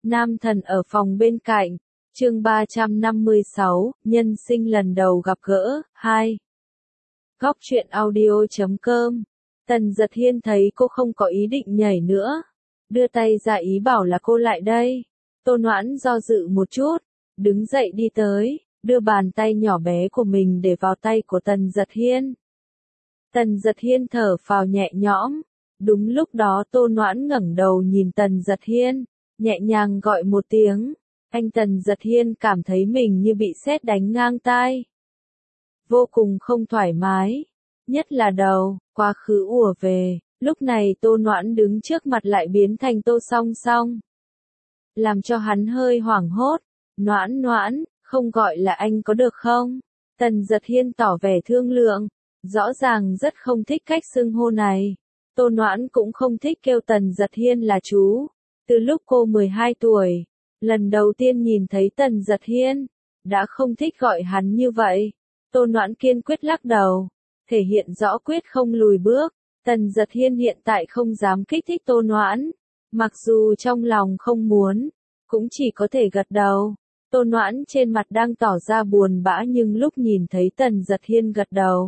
Nam thần ở phòng bên cạnh, chương 356, nhân sinh lần đầu gặp gỡ, 2. Góc truyện audio.com. Tần Giật Hiên thấy cô không có ý định nhảy nữa, đưa tay ra ý bảo là cô lại đây. Tô Noãn do dự một chút, đứng dậy đi tới, đưa bàn tay nhỏ bé của mình để vào tay của Tần Giật Hiên. Tần Giật Hiên thở phào nhẹ nhõm. Đúng lúc đó Tô Noãn ngẩng đầu nhìn Tần Giật Hiên, nhẹ nhàng gọi một tiếng. Anh Tần Giật Hiên cảm thấy mình như bị sét đánh ngang tai. Vô cùng không thoải mái, nhất là đầu, quá khứ ùa về. Lúc này Tô Noãn đứng trước mặt lại biến thành Tô Song Song, làm cho hắn hơi hoảng hốt. Noãn Noãn, không gọi là anh có được không? Tần Giật Hiên tỏ vẻ thương lượng, rõ ràng rất không thích cách xưng hô này. Tô Noãn cũng không thích kêu Tần Giật Hiên là chú. Từ lúc cô 12 tuổi, lần đầu tiên nhìn thấy Tần Giật Hiên, đã không thích gọi hắn như vậy. Tô Noãn kiên quyết lắc đầu, thể hiện rõ quyết không lùi bước. Tần Giật Hiên hiện tại không dám kích thích Tô Noãn, mặc dù trong lòng không muốn, cũng chỉ có thể gật đầu. Tô Noãn trên mặt đang tỏ ra buồn bã nhưng lúc nhìn thấy Tần Giật Hiên gật đầu,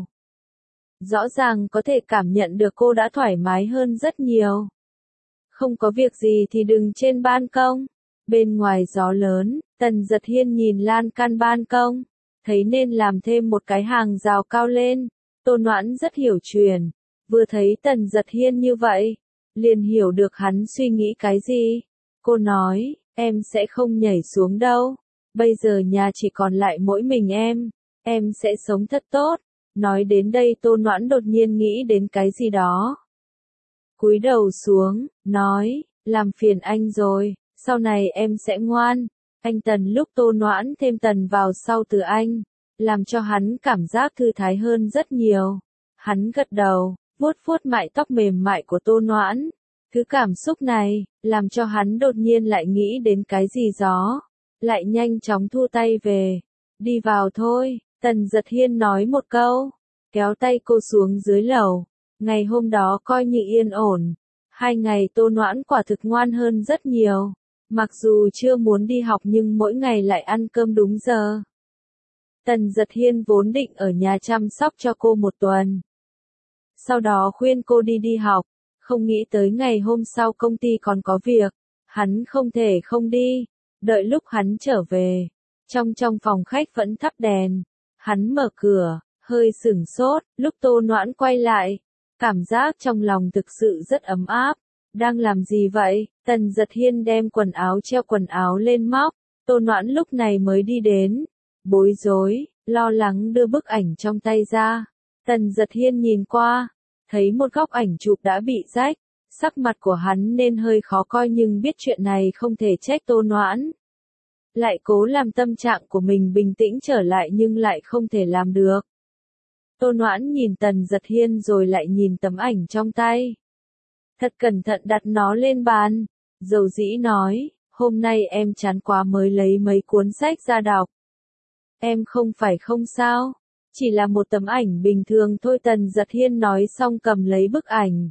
rõ ràng có thể cảm nhận được cô đã thoải mái hơn rất nhiều. Không có việc gì thì đừng trên ban công. Bên ngoài gió lớn, Tần Giật Hiên nhìn lan can ban công, thấy nên làm thêm một cái hàng rào cao lên. Tô Noãn rất hiểu chuyện, vừa thấy Tần Giật Hiên như vậy, liền hiểu được hắn suy nghĩ cái gì. Cô nói, em sẽ không nhảy xuống đâu. Bây giờ nhà chỉ còn lại mỗi mình em sẽ sống thật tốt. Nói đến đây Tô Noãn đột nhiên nghĩ đến cái gì đó. Cúi đầu xuống, nói, làm phiền anh rồi, sau này em sẽ ngoan. Anh Tần lúc Tô Noãn thêm Tần vào sau từ anh, làm cho hắn cảm giác thư thái hơn rất nhiều. Hắn gật đầu, vuốt vuốt mái tóc mềm mại của Tô Noãn. Thứ cảm xúc này, làm cho hắn đột nhiên lại nghĩ đến cái gì đó, lại nhanh chóng thu tay về. Đi vào thôi, Tần Giật Hiên nói một câu, kéo tay cô xuống dưới lầu. Ngày hôm đó coi như yên ổn. 2 ngày Tô Noãn quả thực ngoan hơn rất nhiều. Mặc dù chưa muốn đi học nhưng mỗi ngày lại ăn cơm đúng giờ. Tần Giật Hiên vốn định ở nhà chăm sóc cho cô một tuần, sau đó khuyên cô đi học. Không nghĩ tới ngày hôm sau công ty còn có việc, hắn không thể không đi. Đợi lúc hắn trở về, trong phòng khách vẫn thắp đèn. Hắn mở cửa, hơi sửng sốt. Lúc Tô Noãn quay lại, cảm giác trong lòng thực sự rất ấm áp. Đang làm gì vậy? Tần Giật Hiên đem treo quần áo lên móc. Tô Noãn lúc này mới đi đến, bối rối, lo lắng đưa bức ảnh trong tay ra. Tần Giật Hiên nhìn qua, thấy một góc ảnh chụp đã bị rách. Sắc mặt của hắn nên hơi khó coi nhưng biết chuyện này không thể trách Tô Noãn. Lại cố làm tâm trạng của mình bình tĩnh trở lại nhưng lại không thể làm được. Tô Noãn nhìn Tần Giật Hiên rồi lại nhìn tấm ảnh trong tay. Thật cẩn thận đặt nó lên bàn, dầu dĩ nói, hôm nay em chán quá mới lấy mấy cuốn sách ra đọc. Em không phải không sao, chỉ là một tấm ảnh bình thường thôi. Tần Giật Hiên nói xong cầm lấy bức ảnh.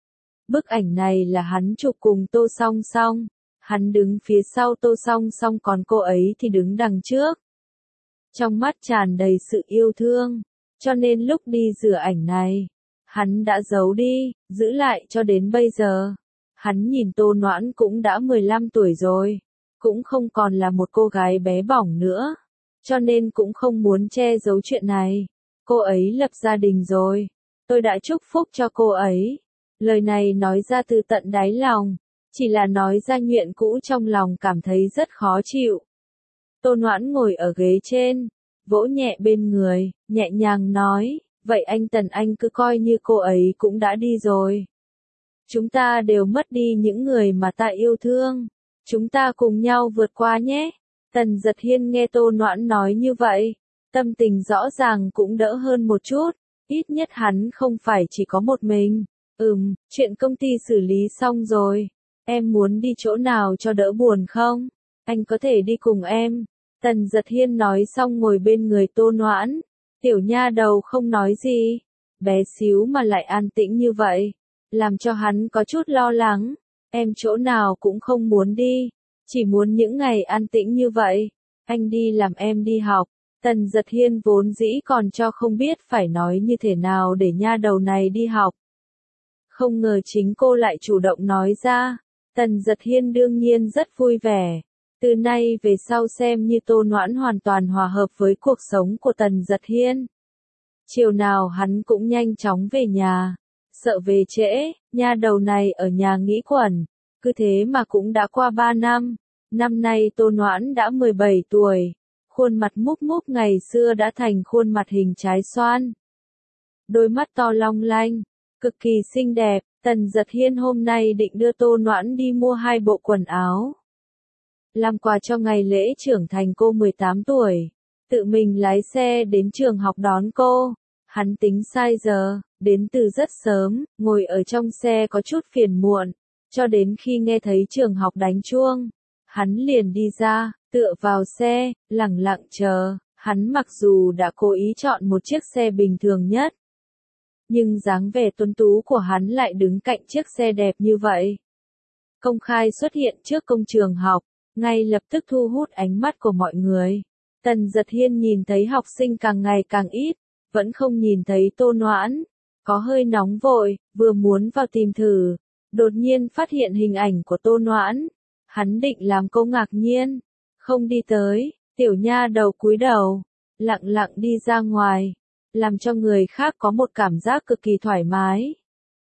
Bức ảnh này là hắn chụp cùng Tô Song Song. Hắn đứng phía sau Tô Song Song còn cô ấy thì đứng đằng trước. Trong mắt tràn đầy sự yêu thương, cho nên lúc đi rửa ảnh này, hắn đã giấu đi, giữ lại cho đến bây giờ. Hắn nhìn Tô Noãn cũng đã 15 tuổi rồi, cũng không còn là một cô gái bé bỏng nữa, cho nên cũng không muốn che giấu chuyện này. Cô ấy lập gia đình rồi, tôi đã chúc phúc cho cô ấy. Lời này nói ra từ tận đáy lòng, chỉ là nói ra chuyện cũ trong lòng cảm thấy rất khó chịu. Tô Noãn ngồi ở ghế trên, vỗ nhẹ bên người, nhẹ nhàng nói, vậy anh Tần anh cứ coi như cô ấy cũng đã đi rồi. Chúng ta đều mất đi những người mà ta yêu thương. Chúng ta cùng nhau vượt qua nhé. Tần Giật Hiên nghe Tô Noãn nói như vậy, tâm tình rõ ràng cũng đỡ hơn một chút. Ít nhất hắn không phải chỉ có một mình. Chuyện công ty xử lý xong rồi. Em muốn đi chỗ nào cho đỡ buồn không? Anh có thể đi cùng em. Tần Giật Hiên nói xong ngồi bên người Tô Noãn. Tiểu nha đầu không nói gì, bé xíu mà lại an tĩnh như vậy, làm cho hắn có chút lo lắng. Em chỗ nào cũng không muốn đi, Chỉ muốn những ngày an tĩnh như vậy. Anh đi làm em đi học. Tần Giật Hiên vốn dĩ còn cho không biết phải nói như thế nào để nha đầu này đi học. Không ngờ chính cô lại chủ động nói ra. Tần Giật Hiên đương nhiên rất vui vẻ. Từ nay về sau xem như Tô Noãn hoàn toàn hòa hợp với cuộc sống của Tần Giật Hiên. Chiều nào hắn cũng nhanh chóng về nhà. Sợ về trễ, nha đầu này ở nhà nghĩ quẩn. Cứ thế mà cũng đã qua 3 năm. Năm nay Tô Noãn đã 17 tuổi. Khuôn mặt múp múp ngày xưa đã thành khuôn mặt hình trái xoan. Đôi mắt to long lanh, cực kỳ xinh đẹp. Tần Giật Hiên hôm nay định đưa Tô Noãn đi mua 2 bộ quần áo. Làm quà cho ngày lễ trưởng thành cô 18 tuổi. Tự mình lái xe đến trường học đón cô. Hắn tính sai giờ, đến từ rất sớm, ngồi ở trong xe có chút phiền muộn. Cho đến khi nghe thấy trường học đánh chuông, hắn liền đi ra, tựa vào xe, lẳng lặng chờ. Hắn mặc dù đã cố ý chọn một chiếc xe bình thường nhất, nhưng dáng vẻ tuấn tú của hắn lại đứng cạnh chiếc xe đẹp như vậy. Công khai xuất hiện trước công trường học, ngay lập tức thu hút ánh mắt của mọi người. Tần Giật Hiên nhìn thấy học sinh càng ngày càng ít, vẫn không nhìn thấy Tô Noãn. Có hơi nóng vội, vừa muốn vào tìm thử. Đột nhiên phát hiện hình ảnh của Tô Noãn. Hắn định làm cô ngạc nhiên. Không đi tới, tiểu nha đầu cúi đầu, lặng lặng đi ra ngoài. Làm cho người khác có một cảm giác cực kỳ thoải mái.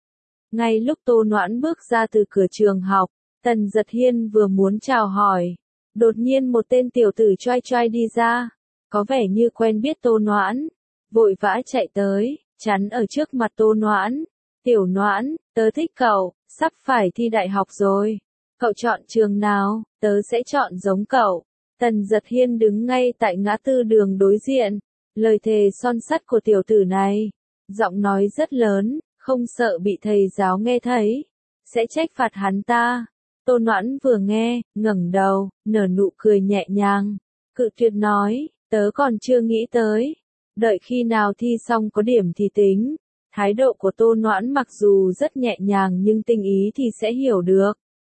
Ngay lúc Tô Noãn bước ra từ cửa trường học, Tần Giật Hiên vừa muốn chào hỏi. Đột nhiên một tên tiểu tử choai choai đi ra. Có vẻ như quen biết Tô Noãn. Vội vã chạy tới, chắn ở trước mặt Tô Noãn. Tiểu Noãn, tớ thích cậu, sắp phải thi đại học rồi. Cậu chọn trường nào, tớ sẽ chọn giống cậu. Tần Giật Hiên đứng ngay tại ngã tư đường đối diện. Lời thề son sắt của tiểu tử này. Giọng nói rất lớn, không sợ bị thầy giáo nghe thấy. Sẽ trách phạt hắn ta. Tô Noãn vừa nghe, ngẩng đầu, nở nụ cười nhẹ nhàng. Cự tuyệt nói, tớ còn chưa nghĩ tới. Đợi khi nào thi xong có điểm thì tính. Thái độ của Tô Noãn mặc dù rất nhẹ nhàng nhưng tinh ý thì sẽ hiểu được.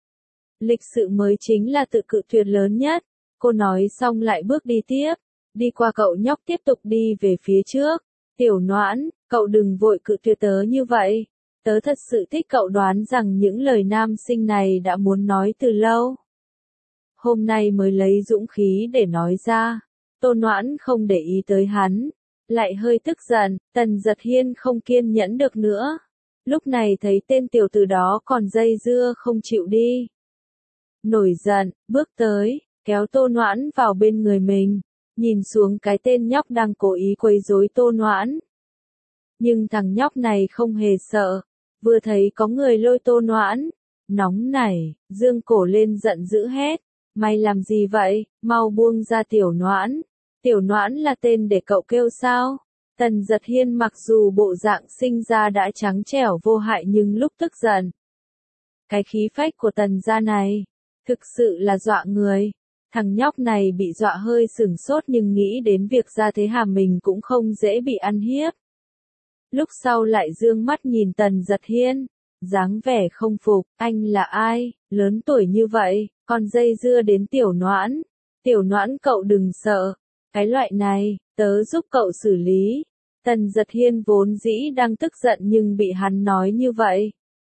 Lịch sự mới chính là tự cự tuyệt lớn nhất. Cô nói xong lại bước đi tiếp. Đi qua cậu nhóc tiếp tục đi về phía trước. Tiểu Noãn, cậu đừng vội cự tuyệt tớ như vậy. Tớ thật sự thích cậu, đoán rằng những lời nam sinh này đã muốn nói từ lâu. Hôm nay mới lấy dũng khí để nói ra. Tô Noãn không để ý tới hắn. Lại hơi tức giận, Tần Giật Hiên không kiên nhẫn được nữa. Lúc này thấy tên tiểu tử đó còn dây dưa không chịu đi. Nổi giận, bước tới, kéo Tô Noãn vào bên người mình. Nhìn xuống cái tên nhóc đang cố ý quấy rối Tô Noãn. Nhưng thằng nhóc này không hề sợ. Vừa thấy có người lôi Tô Noãn. Nóng nảy, dương cổ lên giận dữ hét. Mày làm gì vậy, mau buông ra Tiểu Noãn. Tiểu Noãn là tên để cậu kêu sao? Tần Giật Hiên mặc dù bộ dạng sinh ra đã trắng trẻo vô hại nhưng lúc tức giận. Cái khí phách của Tần gia này, thực sự là dọa người. Thằng nhóc này bị dọa hơi sửng sốt nhưng nghĩ đến việc Gia Thế Hà mình cũng không dễ bị ăn hiếp. Lúc sau lại dương mắt nhìn Tần Giật Hiên, dáng vẻ không phục, anh là ai, lớn tuổi như vậy, còn dây dưa đến Tiểu Noãn. Tiểu Noãn cậu đừng sợ, cái loại này, tớ giúp cậu xử lý. Tần Giật Hiên vốn dĩ đang tức giận nhưng bị hắn nói như vậy.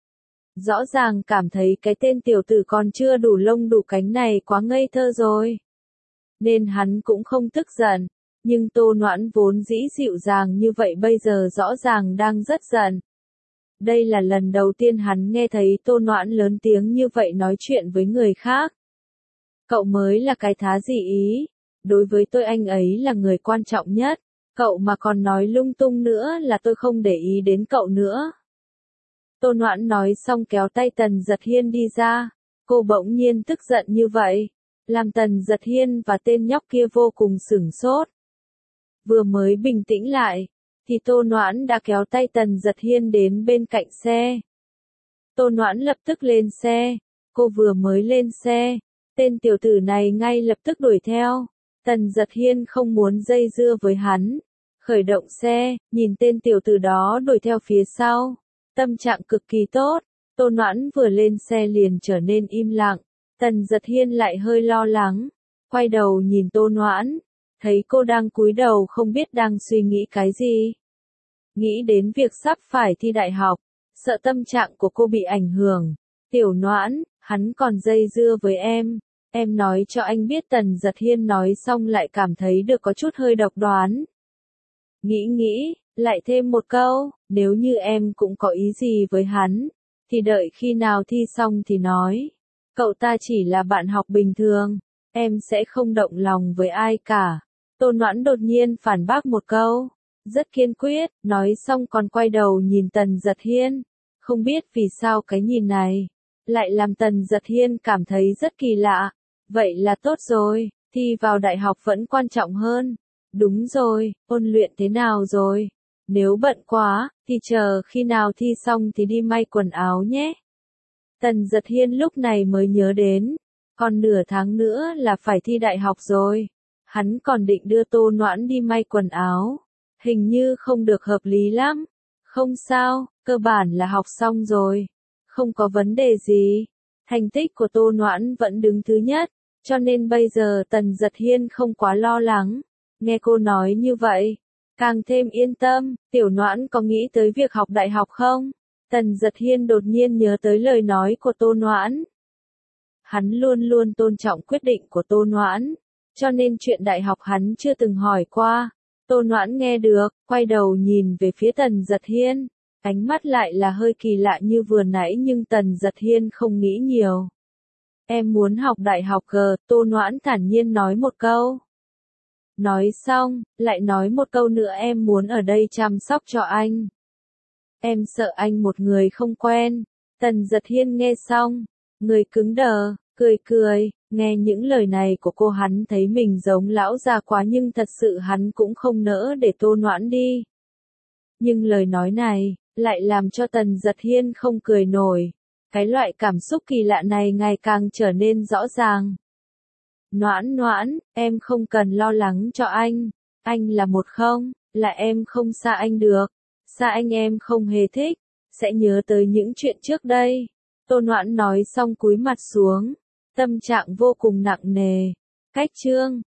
Rõ ràng cảm thấy cái tên tiểu tử còn chưa đủ lông đủ cánh này quá ngây thơ rồi. Nên hắn cũng không tức giận. Nhưng Tô Noãn vốn dĩ dịu dàng như vậy bây giờ rõ ràng đang rất giận. Đây là lần đầu tiên hắn nghe thấy Tô Noãn lớn tiếng như vậy nói chuyện với người khác. Cậu mới là cái thá gì ý. Đối với tôi anh ấy là người quan trọng nhất. Cậu mà còn nói lung tung nữa là tôi không để ý đến cậu nữa. Tô Noãn nói xong kéo tay Tần Giật Hiên đi ra. Cô bỗng nhiên tức giận như vậy. Làm Tần Giật Hiên và tên nhóc kia vô cùng sửng sốt. Vừa mới bình tĩnh lại, thì Tô Noãn đã kéo tay Tần Giật Hiên đến bên cạnh xe. Tô Noãn lập tức lên xe. Cô vừa mới lên xe, tên tiểu tử này ngay lập tức đuổi theo. Tần Giật Hiên không muốn dây dưa với hắn. Khởi động xe, nhìn tên tiểu tử đó đuổi theo phía sau. Tâm trạng cực kỳ tốt. Tô Noãn vừa lên xe liền trở nên im lặng. Tần Giật Hiên lại hơi lo lắng, quay đầu nhìn Tô Noãn, thấy cô đang cúi đầu không biết đang suy nghĩ cái gì. Nghĩ đến việc sắp phải thi đại học, sợ tâm trạng của cô bị ảnh hưởng. Tiểu Noãn, hắn còn dây dưa với em nói cho anh biết. Tần Giật Hiên nói xong lại cảm thấy được có chút hơi độc đoán. Nghĩ, lại thêm một câu, nếu như em cũng có ý gì với hắn, thì đợi khi nào thi xong thì nói. Cậu ta chỉ là bạn học bình thường, em sẽ không động lòng với ai cả. Tô Noãn đột nhiên phản bác một câu, rất kiên quyết, nói xong còn quay đầu nhìn Tần Giật Hiên. Không biết vì sao cái nhìn này lại làm Tần Giật Hiên cảm thấy rất kỳ lạ. Vậy là tốt rồi, thi vào đại học vẫn quan trọng hơn. Đúng rồi, ôn luyện thế nào rồi? Nếu bận quá, thì chờ khi nào thi xong thì đi may quần áo nhé. Tần Giật Hiên lúc này mới nhớ đến, còn nửa tháng nữa là phải thi đại học rồi. Hắn còn định đưa Tô Noãn đi may quần áo. Hình như không được hợp lý lắm. Không sao, cơ bản là học xong rồi. Không có vấn đề gì. Thành tích của Tô Noãn vẫn đứng thứ nhất, cho nên bây giờ Tần Giật Hiên không quá lo lắng. Nghe cô nói như vậy, càng thêm yên tâm. Tiểu Noãn có nghĩ tới việc học đại học không? Tần Giật Hiên đột nhiên nhớ tới lời nói của Tô Noãn. Hắn luôn luôn tôn trọng quyết định của Tô Noãn, cho nên chuyện đại học hắn chưa từng hỏi qua. Tô Noãn nghe được, quay đầu nhìn về phía Tần Giật Hiên, ánh mắt lại là hơi kỳ lạ như vừa nãy nhưng Tần Giật Hiên không nghĩ nhiều. Em muốn học đại học G, Tô Noãn thản nhiên nói một câu. Nói xong, lại nói một câu nữa, em muốn ở đây chăm sóc cho anh. Em sợ anh một người không quen. Tần Giật Hiên nghe xong, người cứng đờ, cười, nghe những lời này của cô hắn thấy mình giống lão già quá nhưng thật sự hắn cũng không nỡ để Tô Noãn đi. Nhưng lời nói này, lại làm cho Tần Giật Hiên không cười nổi. Cái loại cảm xúc kỳ lạ này ngày càng trở nên rõ ràng. Noãn, em không cần lo lắng cho anh là một không, là em không xa anh được. Xa anh em không hề thích, sẽ nhớ tới những chuyện trước đây. Tô Noãn nói xong cúi mặt xuống, tâm trạng vô cùng nặng nề. Cách chương